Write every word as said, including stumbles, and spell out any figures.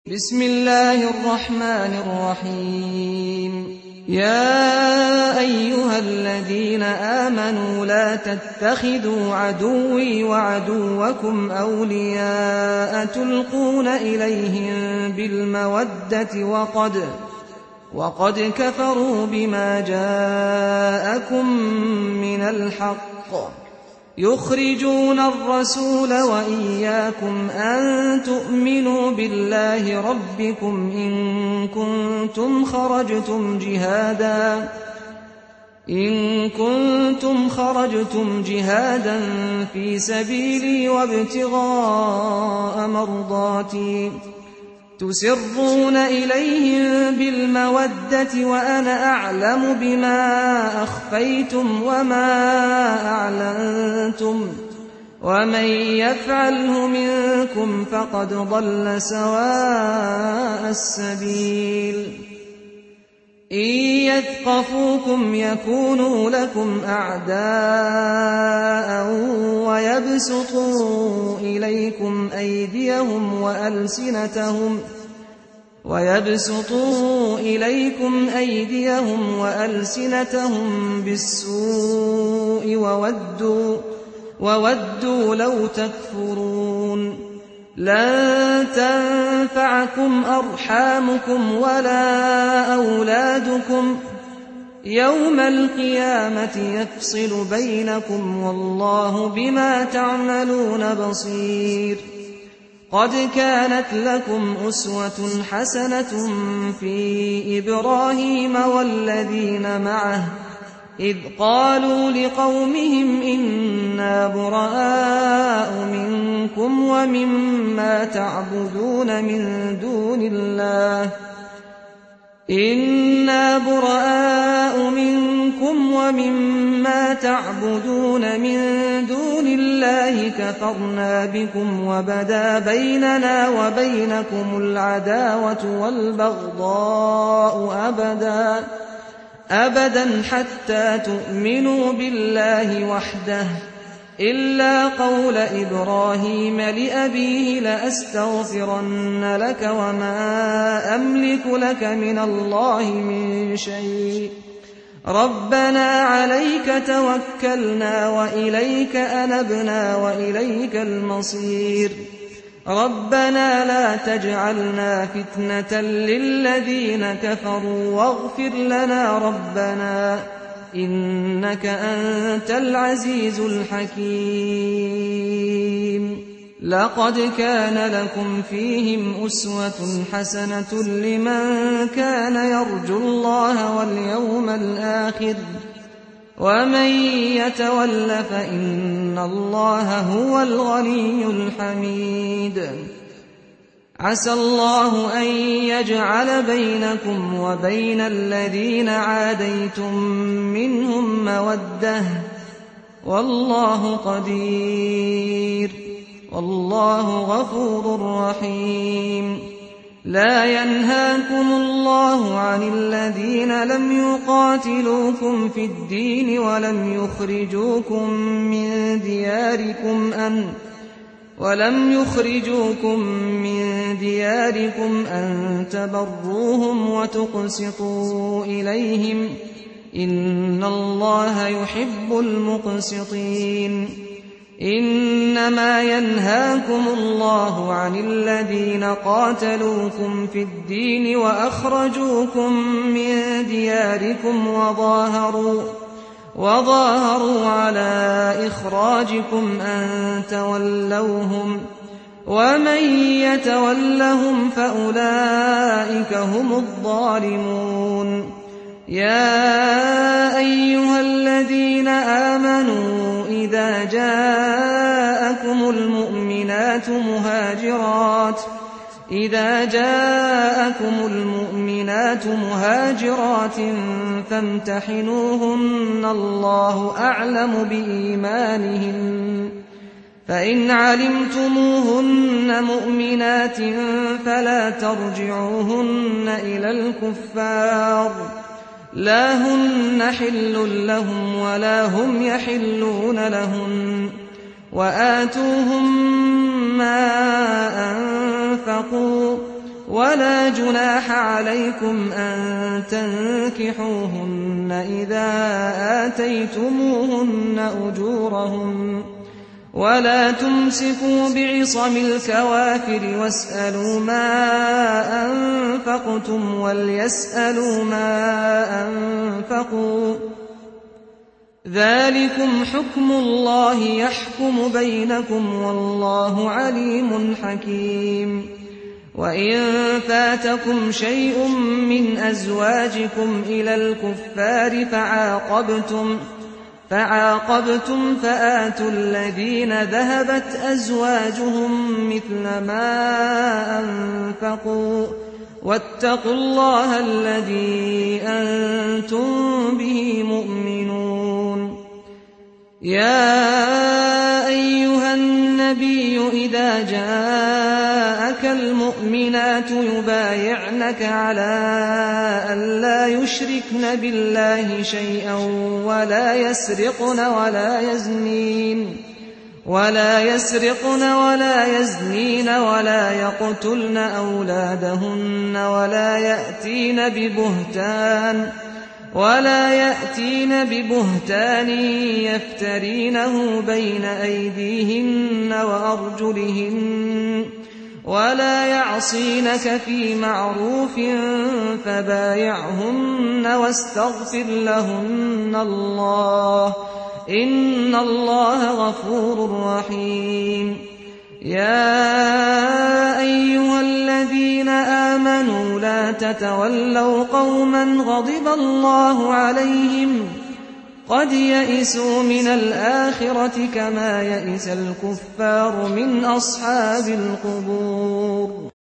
بسم الله الرحمن الرحيم يا أيها الذين آمنوا لا تتخذوا عدوي وعدوكم أولياء تلقون إليهم بالمودة وقد, وقد كفروا بما جاءكم من الحق يخرجون الرسول وإياكم أن تؤمنوا بالله ربكم إن كنتم خرجتم جهادا إن كنتم خرجتم جهادا في سبيلي وابتغاء مرضاتي تسرون إليهم بالمودة وأنا أعلم بما أخفيتم وما أعلنتم ومن يفعله منكم فقد ضل سواء السبيل إن يثقفوكم يكونوا لكم أعداء ويبسطوا إليكم أيديهم وألسنتهم ويبسطوا إليكم أيديهم وألسنتهم بالسوء وودوا, وودوا لو تكفرون لن تنفعكم أرحامكم ولا أولادكم يوم القيامة يفصل بينكم والله بما تعملون بصير قد كانت لكم أسوة حسنة في إبراهيم والذين معه إذ قالوا لقومهم إنا براء منكم ومما تعبدون من دون الله إنا براء منكم ومما تعبدون من دون الله كفرنا بكم وبدا بيننا وبينكم العداوة والبغضاء أبدا أبدا حتى تؤمنوا بالله وحده إلا قول إبراهيم لأبيه لأستغفرن لك وما أملك لك من الله من شيء ربنا عليك توكلنا وإليك أنبنا وإليك المصير ربنا لا تجعلنا فتنة للذين كفروا واغفر لنا ربنا إنك أنت العزيز الحكيم لقد كان لكم فيهم أسوة حسنة لمن كان يرجو الله واليوم الآخر ومن يتول فإن الله هو الغني الحميد عسى الله أن يجعل بينكم وبين الذين عاديتم منهم مودة والله قدير والله غفور رحيم لا ينهاكم الله عن الذين لم يقاتلوكم في الدين ولم يخرجوكم من دياركم أن ولم يخرجوكم من دياركم أن تبروهم وتقسطوا إليهم إن الله يحب المقسطين إنما ينهاكم الله عن الذين قاتلوكم في الدين وأخرجوكم من دياركم وظاهروا وظاهروا على إخراجكم أن تولوهم ومن يتولهم فأولئك هم الظالمون يا أيها الذين آمنوا إذا جاءكم المؤمنات مهاجرات إذا جاءكم المؤمنات مهاجرات فامتحنوهن الله أعلم بإيمانهن فإن علمتموهن مؤمنات فلا ترجعوهن إلى الكفار لا هن حل لهم ولا هم يحلون لهن وآتوهم ما أنفقوا ولا جناح عليكم أن تنكحوهن إذا آتيتموهن أجورهن ولا تمسكوا بعصم الكوافر واسألوا ما أنفقتم وليسألوا ما أنفقوا ذلكم حكم الله يحكم بينكم والله عليم حكيم. وإن فاتكم شيء من أزواجكم إلى الكفار فعاقبتم فعاقبتم فآتوا الذين ذهبت أزواجهم مثل ما أنفقوا واتقوا الله الذي أنتم به مؤمنون. يا أيها النبي إذا جاءك المؤمنات يبايعنك على أن لا يشركن بالله شيئا ولا يسرقن ولا يزنين ولا يسرقن ولا يزنين ولا يقتلن أولادهن ولا يأتين ببهتان ولا يأتين ببهتان يفترينه بين أيديهن وأرجلهن ولا يعصينك في معروف فبايعهن واستغفر لهن الله إن الله غفور رحيم. يا أيها الذين آمنوا لا تتولوا قوما غضب الله عليهم قد يئسوا من الآخرة كما يئس الكفار من أصحاب القبور.